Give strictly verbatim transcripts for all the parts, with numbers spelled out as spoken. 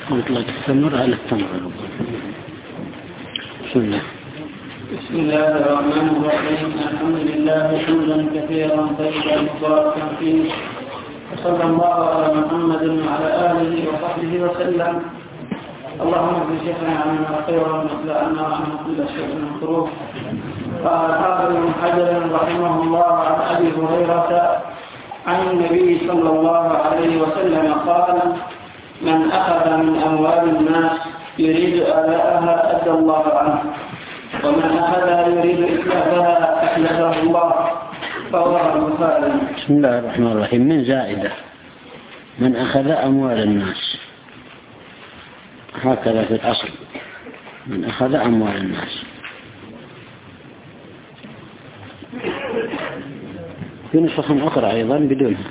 يطلق التمر على التمر. بسم الله. بسم الله الرحمن الرحيم. الحمد لله حمدا كثيرا طيبا مباركا فيه، وصلى الله على محمد وعلى آله وصحبه وسلم. اللهم اغفر شيخنا عنا خيرا واغفر عنا وعنا كل شيء مكروه. قال حافظ بن حجر رحمه الله عن ابي هريره عن النبي صلى الله عليه وسلم قال: من اخذ من اموال الناس يريد اداءها ادى الله عنه، ومن اخذها يريد اتلافها احلفه الله. رواه البخاري. بسم الله الرحمن الرحيم. من زائده: من اخذ اموال الناس، هكذا في الأصل، من أخذ أموال الناس. في نسخ أخرى أيضا بدونها.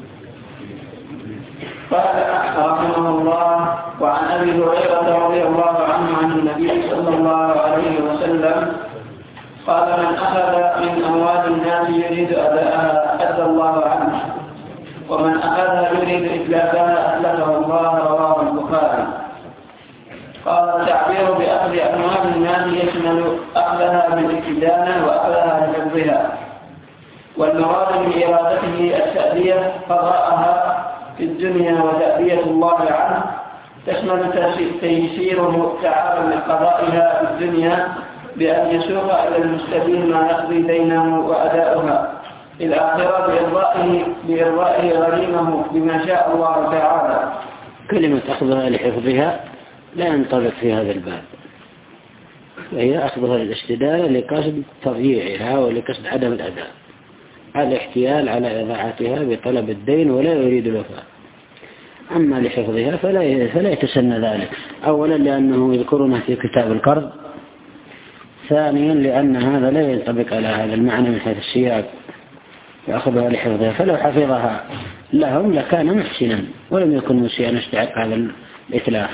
قال رحمه الله: وعن أبي هريرة رضي الله عنه عن النبي صلى الله عليه وسلم قال: من أخذ من أموال الناس يريد أداءها أدى الله عنه، ومن أخذها يريد إتلافها أتلفه الله. رواه البخاري. قال: التعبير بأخذ أموال الناس يشمل أخذها بالاستدانة وأخذها لحفظها، والمراد من إرادته التأدية قضاءها في الدنيا وتأدية الله عنه، تشمل تيسيره تعالى لقضائها في الدنيا بأن يسوق إلى المستدين ما يقضي دينه وأداؤها في الآخرة بإرضائه, بإرضائه غريمه بما شاء الله تعالى. كلمة أخذها لحفظها لا ينطبق في هذا الباب، وهي أخذها للاستدانة لقصد تضييعها ولقصد عدم الأداء، على احتيال على إضاعتها بطلب الدين ولا يريد الوفاء. أما لحفظها فلا فلا يتسنى ذلك، أولا لأنه يذكرنا في كتاب القرض، ثانيا لأن هذا لا ينطبق على هذا المعنى من حيث السياق، يأخذها لحفظها، فلو حفظها لهم لكان محسنا ولم يكن مسيئا يستحق هذا الإتلاف.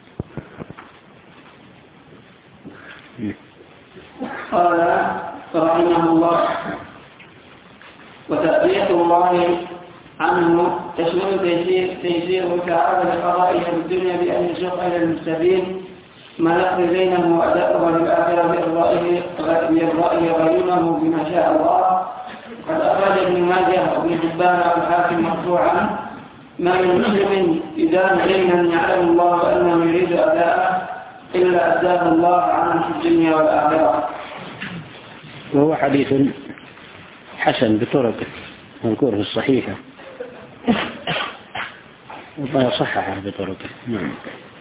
قال رحمه الله: وتأدية الله عنه تشمل تيسيره تعالى لقضائها في الدنيا بأن يسوق إلى المستفيد ما يقضي بينه وأداؤه للآخرة بإرضائه غريمه بما شاء الله. قد أخرج ابن ماجه وابن حبان والحاكم مرفوعا: ما من مسلم يدان دينا يعلم الله أنه يريد أداءه إلا أداه الله عنه في الدنيا والآخرة. وهو حديث حسن بطرقه مذكور في الصحيحة، والله صححه بطرقه. نعم.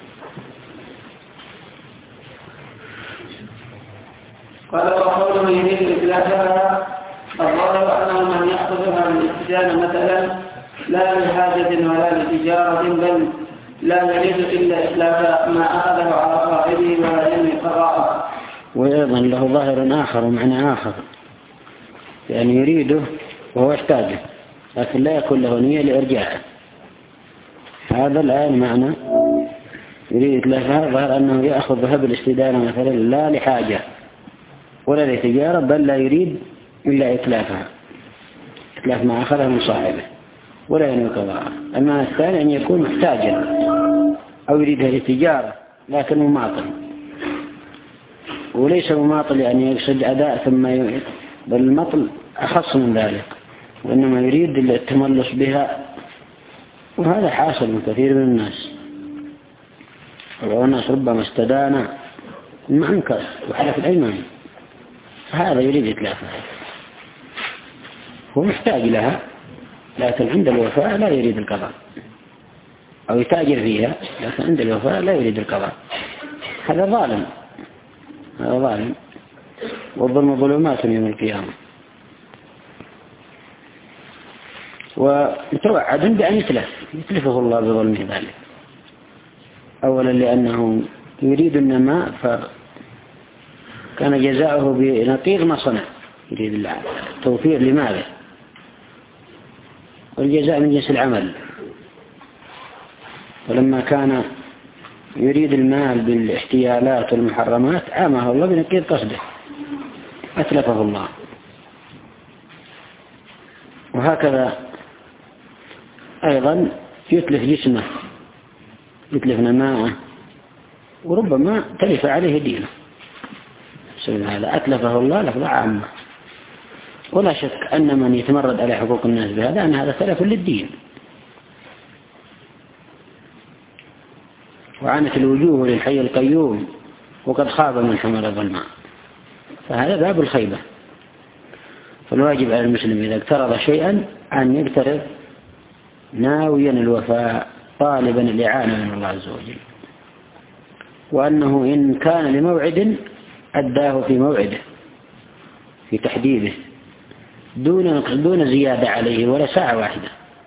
قال: وقوله يريد إتلافها الظاهر أنه من يأخذها بالاستدانة مثلا لا لحاجة ولا لتجارة، بل لا يريد إلا إتلاف ما أخذه على صاحبه ولا ينوي قضاءه. وأيضا له ظاهر آخر ومعنى آخر، يعني يريده وهو يحتاجه لكن لا يكون له نية لإرجاعه. هذا الآن معنى يريد إتلافها، ظاهر أنه يأخذها بالاستدانة مثلا لا لحاجة ولا لتجارة، بل لا يريد إلا إتلافها، إتلاف ما أخذه من صاحبه ولا ينوي قضاءه. أما الثاني أن يكون محتاجا أو يريدها للتجارة لكن مماطل، وليس مماطل يعني يقصد أداء ثم يعيد، بل المطل أخص من ذلك، وإنما يريد التملص بها، وهذا حاصل من كثير من الناس. والناس ربما استدان ما أنكر وحلف الأيمان، فهذا يريد إتلافها، هو محتاج لها لكن عند الوفاء لا يريد القضاء، أو يتاجر فيها لكن عند الوفاء لا يريد القضاء. هذا ظالم، هذا ظالم، والظلم ظلمات يوم القيامة. ومتوعد بأن يتلف، يتلفه الله بظلمه ذلك، أولا لأنه يريد النماء فكان جزاؤه بنقيض ما صنع، يريد التوفير لماذا، والجزاء من جنس العمل. ولما كان يريد المال بالاحتيالات والمحرمات عامه الله بنقيض قصده، أتلفه الله. وهكذا أيضا يتلف جسمه يتلفنا ماءه وربما تلف عليه دينه. سبب هذا أتلفه الله لفظة عامة. ولا شك أن من يتمرد على حقوق الناس بهذا أن هذا تلف للدين. وعنت الوجوه للحي القيوم وقد خاب من حمل الظلماء. فهذا باب الخيبة. فالواجب على المسلم إذا اقترض شيئا أن يقترض ناويا الوفاء طالبا الإعانة من الله عز وجل، وأنه إن كان لموعد أداه في موعده في تحديده دون دون زيادة عليه ولا ساعة واحدة.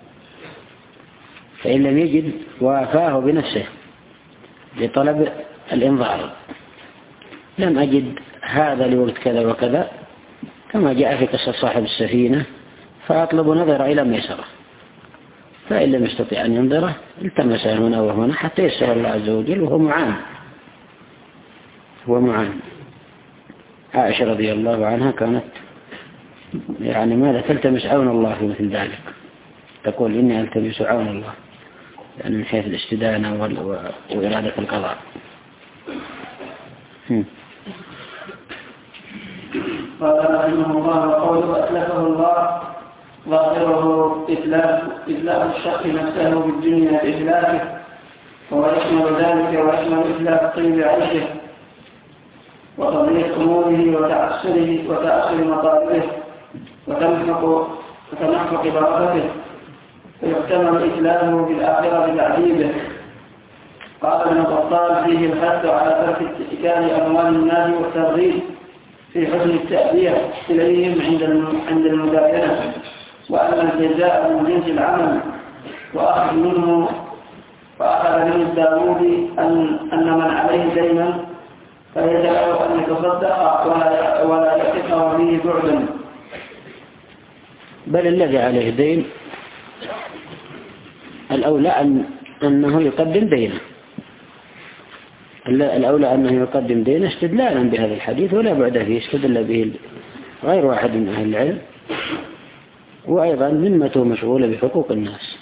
فإن لم يجد وافاه بنفسه لطلب الإنظار، لم أجد هذا لوقت كذا وكذا كما جاء في قصة صاحب السفينة فأطلب نظر إلى ميسرة، فإن لم يستطيع أن ينظره التمس هنا وهنا حتى يسر الله عز وجل وهو معان. هو معان. عائشة رضي الله عنها كانت يعني ماذا تلتمس عون الله في مثل ذلك، تقول إني ألتمس عون الله، يعني من حيث الاستدانة وإرادة القضاء. قال رحمه الله وقوله أتلفه الله ظاهره إتلاف إتلاف الشخص نفسه بالدنيا بإتلافه، ويشمل ذلك ويشمل إتلاف طيب عيشه وتضييق أموره وتعسره وتأثر مطالبه وتمحق بركته، فيحتمل إتلافه بالآخرة بتعذيبه. قال ابن الخطاب فيه الحث على ترك اتكال أموال الناس والترغيب في حسن التأدية إليهم عند المداينة، وأن الجزاء من جنس العمل، وأخذ منه وأخذ من الداود أن, أن من عليه دينا فيجعله أن يتصدق ولا, ولا يقف فيه بعدا، بل الذي عليه دين الأولى أن أنه يقدم دينه، الأولى أنه يقدم دينه استدلالا بهذا الحديث ولا بعد فيه، استدل به غير واحد من أهل العلم، وأيضا ذمته مشغولة بحقوق الناس.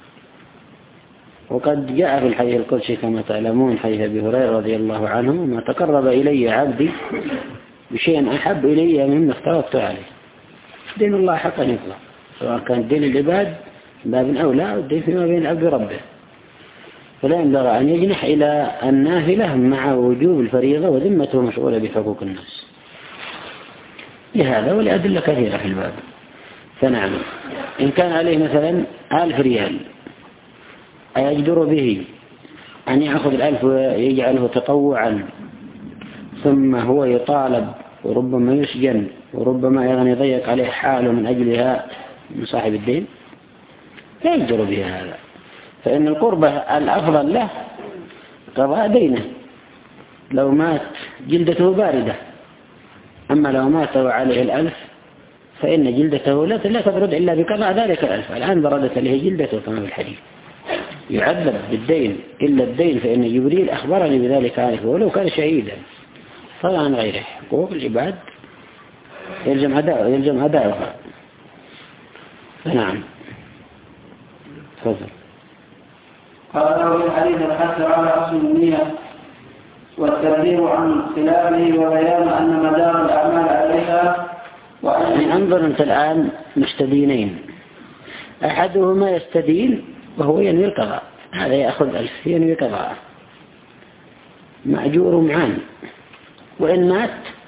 وقد جاء في الحديث القدسي كما تعلمون حديث أبي هريرة رضي الله عنه: ما تقرب إلي عبدي بشيء أحب إلي مما افترضت عليه. دين الله حقا يطلق، سواء كان دين العباد باب أولى أو الدين فيما بين العبد وربه، فلا ينبغي أن يجنح إلى النافلة مع وجوب الفريضة وذمته مشغولة بحقوق الناس. لهذا ولأدلة كثيرة في الباب. فنعم، إن كان عليه مثلا ألف ريال أيجدر به أن يأخذ الألف ويجعله تطوعا ثم هو يطالب وربما يسجن وربما أيضا يضيق عليه حاله من أجلها من صاحب الدين؟ لا يجدر به هذا، فإن القربة الأفضل له قضاء دينه لو مات جلدته باردة. أما لو مات وعليه الألف فإن جلدته لا تبرد إلا بقضاء ذلك الألف. الآن بردت له جلدته كما في الحديث، يعذب بالدين إلا الدين، فإن جبريل أخبرني بذلك عنه ولو كان شهيدا. طبعا غيره حقوق العباد يلزم أداء يلزم أداؤها. نعم، تفضل. قال له في الحديث الحث على أصل النية والتنبيه عن خلافه وبيان أن مدار الأعمال عليها. وأن أنظر أنت الآن مستدينين، أحدهما يستدين وهو ينوي القضاء، هذا يأخذ ألف ينوي قضاء مأجور معان، وإن مات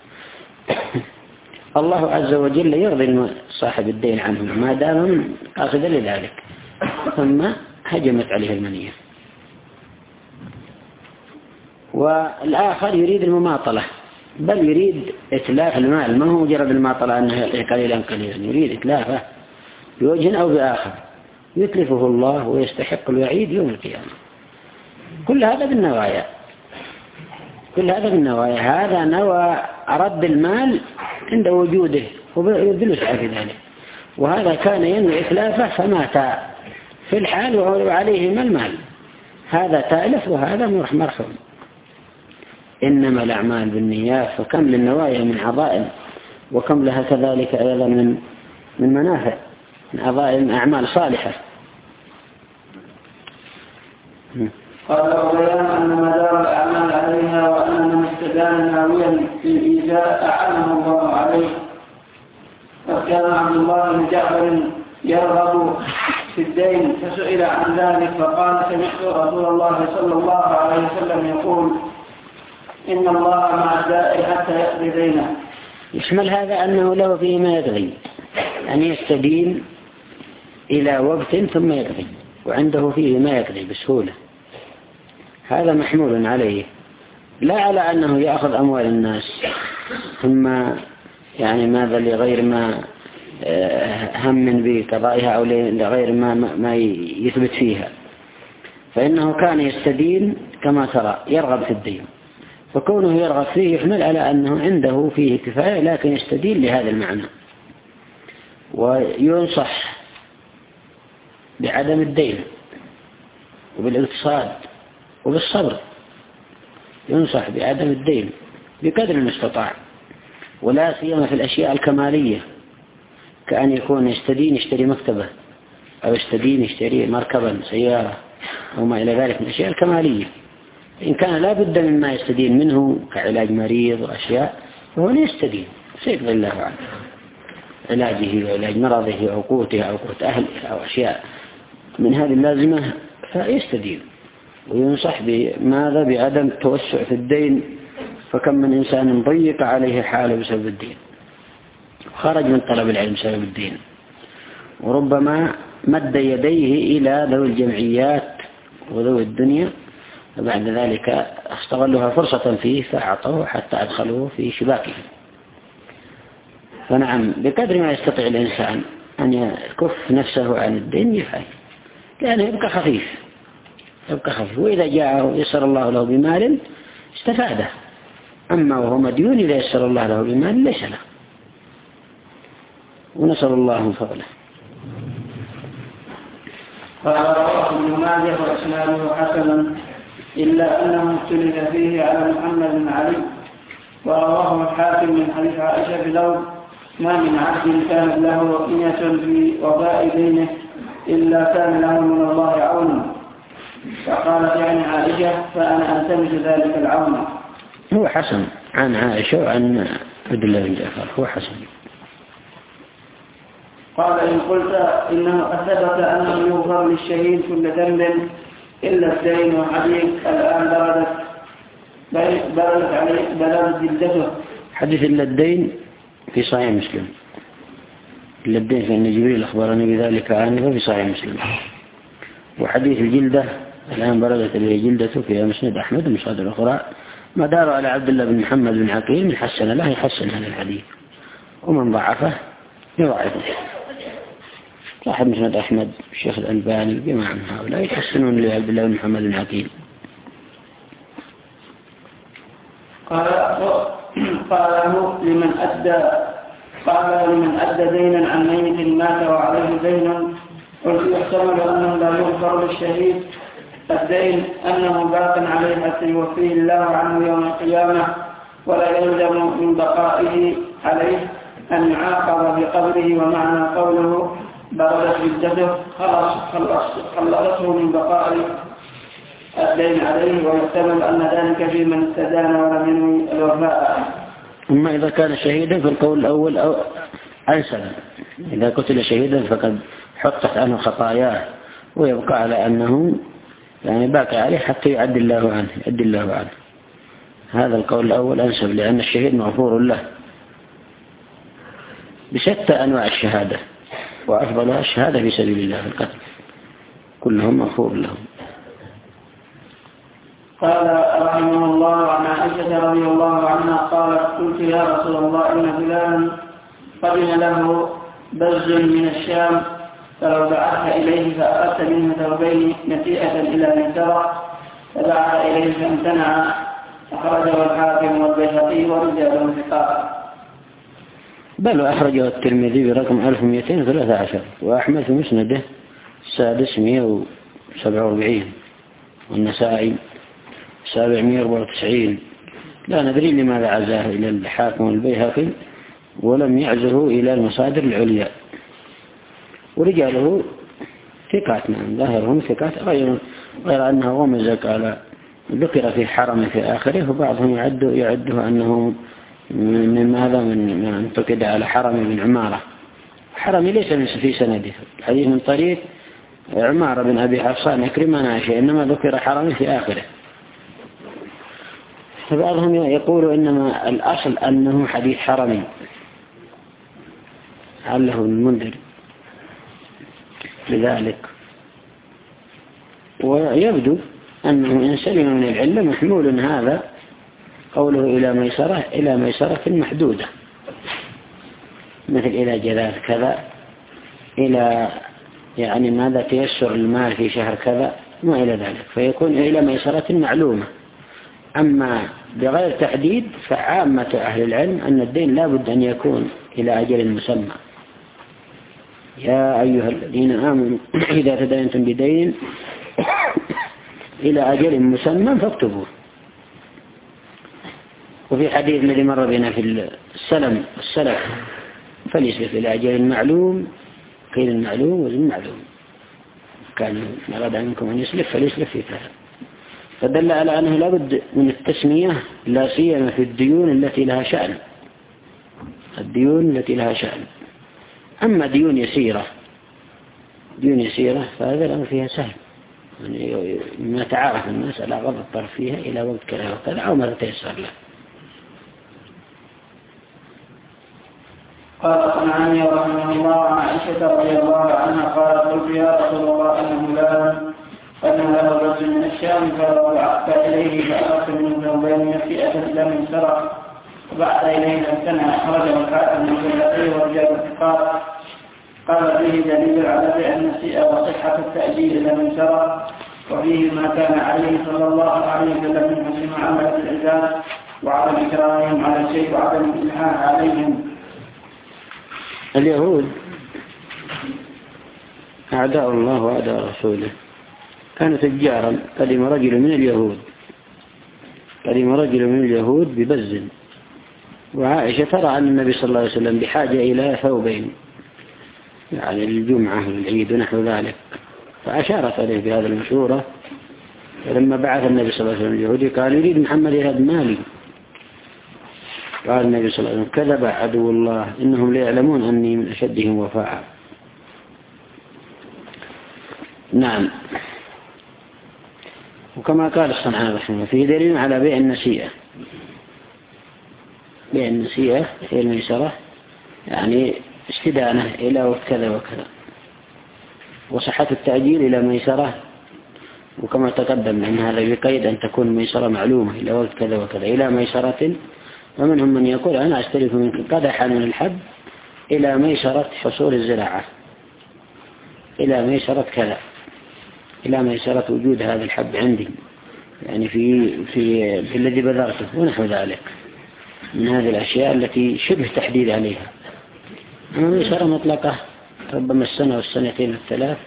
الله عز وجل يرضي صاحب الدين عنه ما دام قاصدا لذلك، ثم هجمت عليه المنية. والآخر يريد المماطلة، بل يريد إتلاف المال، ما هو مجرد المماطلة أنه يعطيه قليلا قليلا، يريد إتلافه بوجه أو بآخر يتلفه الله ويستحق الوعيد يوم القيامة. كل هذا بالنوايا، كل هذا بالنوايا. هذا نوى رد المال عند وجوده ويبذل وسعه في ذلك، وهذا كان ينوي إتلافه فمات في الحال وهو عليه ما المال، هذا تالف وهذا مرحوم. إنما الأعمال بالنيات، فكم للنوايا من عظائم وكم لها كذلك أيضا من من منافع، من عظائم أعمال صالحة. قال وبيان أن مدار الأعمال عليها وأن من استدان ناويا في الإيذاء أعانه الله عليه. وكان عبد الله بن جعفر يرغب في الدين فسئل عن ذلك فقال سمعت رسول الله صلى الله عليه وسلم يقول إن الله مع الدائن حتى يقضي دينه. يشمل هذا أنه له فيه ما يقضي، أن يستدين إلى وقت ثم يقضي، وعنده فيه ما يقضي بسهولة. هذا محمول عليه، لا على أنه يأخذ أموال الناس ثم يعني ماذا لغير ما هم بقضائها أو لغير ما ما يثبت فيها، فإنه كان يستدين كما ترى يرغب في الدين، فكونه يرغب فيه يحمل على أنه عنده فيه كفاية لكن يستدين لهذا المعنى. وينصح بعدم الدين وبالاقتصاد وبالصبر، ينصح بعدم الدين بقدر المستطاع، ولا سيما في الأشياء الكمالية، كأن يكون يستدين يشتري مكتبة أو يستدين يشتري مركبا سيارة أو ما إلى ذلك من الأشياء الكمالية. إن كان لا بد مما يستدين منه كعلاج مريض وأشياء فهو يستدين سيقضي الله عنه علاجه وعلاج مرضه أو قوته أو قوت أهله أو أشياء من هذه اللازمة فيستدين. وينصح بماذا بعدم التوسع في الدين، فكم من إنسان ضيق عليه حاله بسبب الدين، خرج من طلب العلم بسبب الدين، وربما مد يديه إلى ذوي الجمعيات وذوي الدنيا، وبعد ذلك استغلها فرصة فيه فأعطوه حتى أدخلوه في شباكه. فنعم بقدر ما يستطيع الإنسان أن يكف نفسه عن الدين يفعل، لأنه يبقى خفيف يبقى خفيف وإذا جاءه يسر الله له بمال استفاده، أما وهو مديون إذا يسر الله له بمال ليس له. ونسأل الله من فضله. قال رواه ابن ماجه وإسناده حسن إلا أنه اختلف فيه على محمد بن علي. ورواه الحاكم من حديث عائشة بلفظ ما من عبد كانت له نية في وفاء دينه إلا كان له من الله عون. فقالت يعني عائشة فأنا ألتمس ذلك العون. هو حسن عن عائشة وعن عبد الله بن جعفر هو حسن. قال إن قلت إنه أثبت أنه يغفر للشهيد كل ذنب إلا الدين، وحديث الآن بردت بردت عليه بلغت جلدته. حديث إلا الدين في صحيح مسلم، إلا الدين فإن جبريل أخبرني بذلك عنه في صحيح مسلم. وحديث الجلدة الآن بردت عليه جلدته في مسند أحمد ومصادر الأخرى ما دار على عبد الله بن محمد بن عقيل من حسن له يحسن هذا الحديث، ومن ضعفه يضعفه. صاحب مسند أحمد الشيخ الألباني بما عن هؤلاء يحسنون لعبد الله بن محمد بن عقيل. قال قال لمن أدى قال لمن أدى دينا عن ميت مات وعليه دين، قلت يحتمل أنه لا يغفر للشهيد الدين أنه باق عليه حتى يوفيه الله عنه يوم القيامة، ولا يلزم من بقائه عليه أن يعاقب بقبره. ومعنى قوله بردت جلدته خلص خلصته من بقاء الدين عليه، ويحتمل أن ذلك في من استدان ولم ينوي الوفاء. أما إذا كان شهيدا فالقول الأول أو أنسب، إذا قتل شهيدا فقد حطت عنه خطاياه ويبقى على أنه يعني باقي عليه حتى يعد الله عنه يعد الله عنه. هذا القول الأول أنسب، لأن الشهيد مغفور له بشتى أنواع الشهادة، وأفضلها الشهادة في سبيل الله في القتل، كلهم مغفور لهم. قال رحمه الله عن عائشة رضي الله عنها قالت قلت يا رسول الله إن فلانا قدم له بز من الشام فلو بعثت إليه فأخذت منه ثوبين نسيئة إلى ميسرة فبعث إليه فامتنع. أخرجه الحاكم والبيهقي ورجاله ثقات. بل أخرجه الترمذي برقم ألف ومئتين وثلاثة عشر، وأحمد في مسنده السادس مئة وسبعة وأربعين، والنسائي سبعمئة وأربعة وتسعين. لا ندري لماذا عزاه إلى الحاكم والبيهقي ولم يعزه إلى المصادر العليا. ورجاله ثقات، نعم ظاهرهم ثقات، غير غير أنه غمز قال ذكر في حرم في آخره، وبعضهم يعد يعده أنه من ماذا من من انتقد على حرم بن عمارة. حرمي ليس في سنده، الحديث من طريق عمارة بن أبي حفصان أكرم ناشئ، إنما ذكر حرمي في آخره. فبعضهم يقول إنما الأصل أنه حديث حرمي، عله المنذر لذلك. ويبدو أنه إن سلم من العلة محمول هذا قوله إلى ميسرة إلى ميسرة محدودة، مثل إلى جلال كذا، إلى يعني ماذا تيسر المال في شهر كذا، ما إلى ذلك، فيكون إلى ميسرة معلومة. أما بغير تحديد فعامة أهل العلم أن الدين لا بد أن يكون إلى أجل مسمى. يا أيها الذين آمنوا إذا تداينتم بدين إلى أجل مسمى فاكتبوه. وفي حديث الذي مر بنا في السلم السلف فليسلف إلى أجل معلوم، قيل المعلوم وزن معلوم، كان أراد منكم أن يسلف فليسلف في كذا. فدل على أنه لا بد من التسمية، لا سيما في الديون التي لها شأن، الديون التي لها شأن. أما ديون يسيرة ديون يسيرة فهذا الأمر فيها سهل، يعني ما تعارف الناس على غض الطرف فيها إلى وقت كذا وكذا أو ما تيسر له. قال صنعاني رحمه الله عن عائشة رضي الله عنها قالت قلت يا رسول الله أنه لا أنه له رجل من الشام فبعثت إليه فأردت من ذنبين فئة لم انسرق، وبعث إليه فامتنع أخرجه الحاكم من جلته ورجال الثقات. قال فيه دليل على بأن السيئة وصحة التأجيل لم انسرق، وفيه ما كان عليه صلى الله عليه وسلم من حسن معاملة العباد وعدم إكرامهم على الشيء وعدم الإلحاح عليهم. اليهود أعداء الله وأعداء رسوله كانوا تجارا. قدم رجل من اليهود قدم رجل من اليهود ببز، وعائشة ترى أن النبي صلى الله عليه وسلم بحاجة إلى ثوبين، يعني للجمعة والعيد ونحو ذلك، فأشارت عليه بهذا المشورة. فلما بعث النبي صلى الله عليه وسلم اليهودي قال يريد محمد يهد مالي، قال النبي صلى الله عليه وسلم كذب عدو الله إنهم ليعلمون أني من أشدهم وفاء. نعم. وكما قال الصنعاني رحمه الله فيه دليل على بيع النسيئة. بيع النسيئة هي الميسرة، يعني استدانة إلى وقت كذا وكذا، وصحة التأجيل إلى ميسرة، وكما تقدم أن هذا بقيد أن تكون ميسرة معلومة إلى وقت كذا وكذا إلى ميسرة. ومنهم من يقول أنا أشترك منك قدحا من الحب إلى ميسرة حصول الزراعة، إلى ميسرة كذا، إلى ميسرة وجود هذا الحب عندي، يعني في في في الذي بذرته ونحو ذلك من هذه الأشياء التي شبه تحديد عليها. أما ميسرة مطلقة ربما السنة والسنتين والثلاث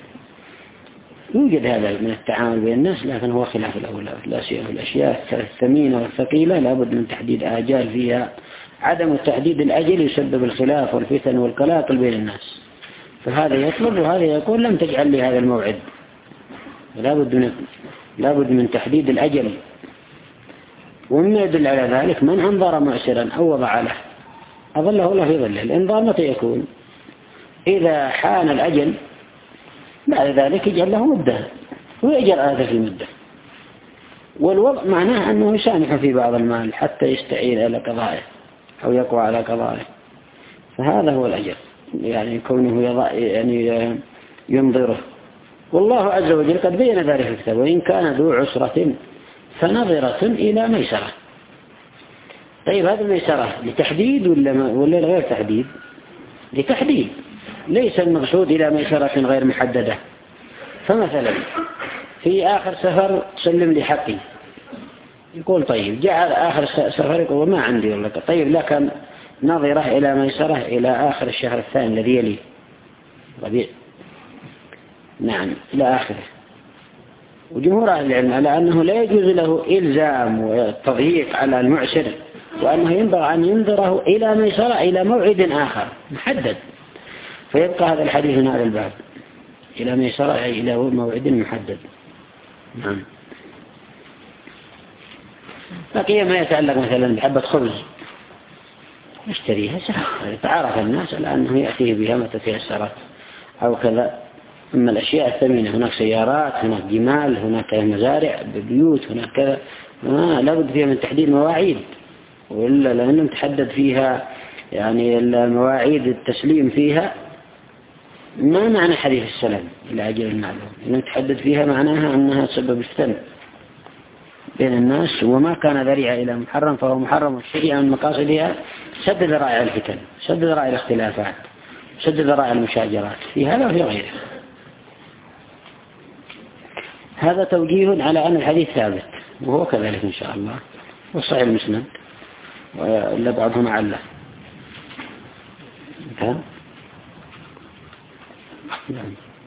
يوجد هذا من التعامل بين الناس، لكن هو خلاف الأولى، لا سيما الأشياء الثمينة والثقيلة لابد من تحديد آجال فيها. عدم تحديد الأجل يسبب الخلاف والفتن والقلاقل بين الناس، فهذا يطلب وهذا يقول لم تجعل لي هذا الموعد. لابد من لابد من تحديد الأجل. ومما يدل على ذلك من أنظر معسرا أو وضع له أظله الله في ظله. الإنظار متى يكون؟ إذا حان الأجل بعد ذلك يجعل له مدة ويجعل هذا في مدة. والوضع معناه أنه يسامح في بعض المال حتى يستعين على قضائه أو يقوى على قضائه، فهذا هو الأجل، يعني كونه يضع يعني ينظره. والله عز وجل قد بين ذلك في الكتاب وإن كان ذو عسرة فنظرة إلى ميسرة. طيب هذا الميسرة لتحديد ولا ولا غير تحديد؟ لتحديد، ليس المقصود إلى ميسرة غير محددة. فمثلا في آخر سفر سلم لي حقي، يقول طيب جعل آخر سفر يقول ما عندي والله، طيب لكن نظرة إلى ميسرة إلى آخر الشهر الثاني الذي يلي ربيع، نعم إلى آخره. وجمهور أهل العلم على أنه لا يجوز له إلزام والتضييق على المعسر، وأنه ينبغي أن ينظره إلى ميسرة إلى موعد آخر محدد. فيبقى هذا الحديث من هذا الباب إلى ميسرة أي إلى موعد محدد. نعم. بقي ما يتعلق مثلا بحبة خبز يشتريها سهل، تعرف الناس على أنه يأتيه بها متى تيسرت أو كذا. أما الأشياء الثمينة هناك سيارات، هناك جمال، هناك مزارع، بيوت، هناك كذا، آه لابد فيها من تحديد مواعيد، وإلا لأنهم تحدد فيها يعني المواعيد التسليم فيها ما معنى حديث السلام إلى أجل المعلوم، إنهم تحدد فيها معناها أنها تسبب الفتن بين الناس، وما كان ذريعة إلى محرم فهو محرم. الشريعة من مقاصدها سد ذرائع الفتن، سد ذرائع الاختلافات، سد ذرائع المشاجرات في هذا وفي غيره. هذا توجيه على أن الحديث ثابت، وهو كذلك إن شاء الله، والصحيح المسند وإلا بعضهم عله. نعم.